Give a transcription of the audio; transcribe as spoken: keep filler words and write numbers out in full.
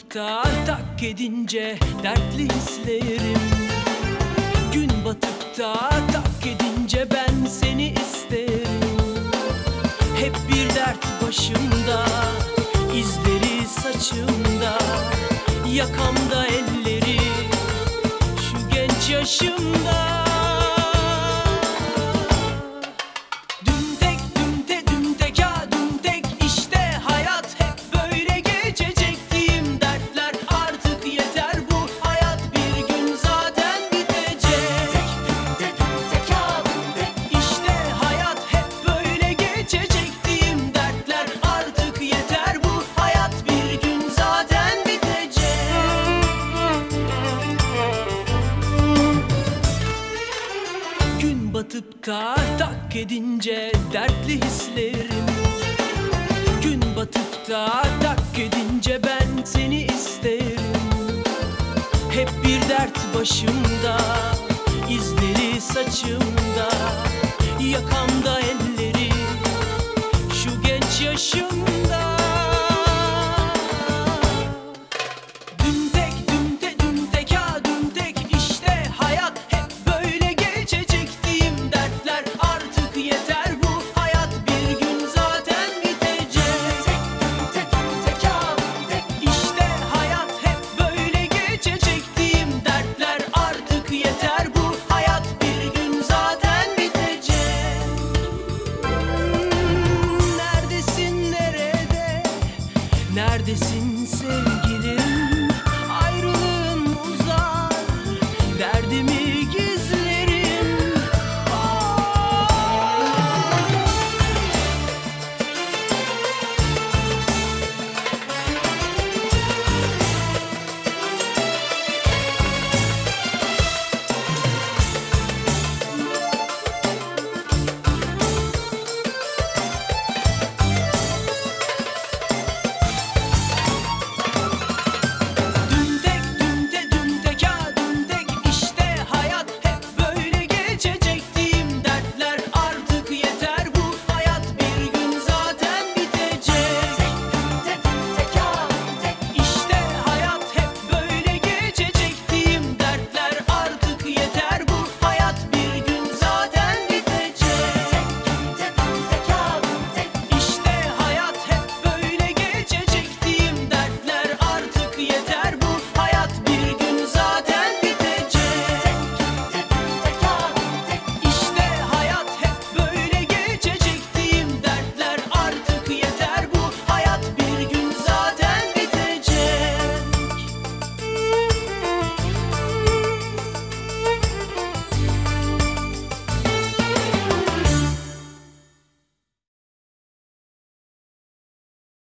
da tak edince dertli hislerim. Gün batıp da tak edince ben seni isterim. Hep bir dert başımda, izleri saçımda, yakamda elleri şu genç yaşımda. Batıp da tak edince dertli hislerim. Gün batıp da tak edince ben seni isterim. Hep bir dert başımda, izleri saçımda, yakamda elleri şu genç yaşım.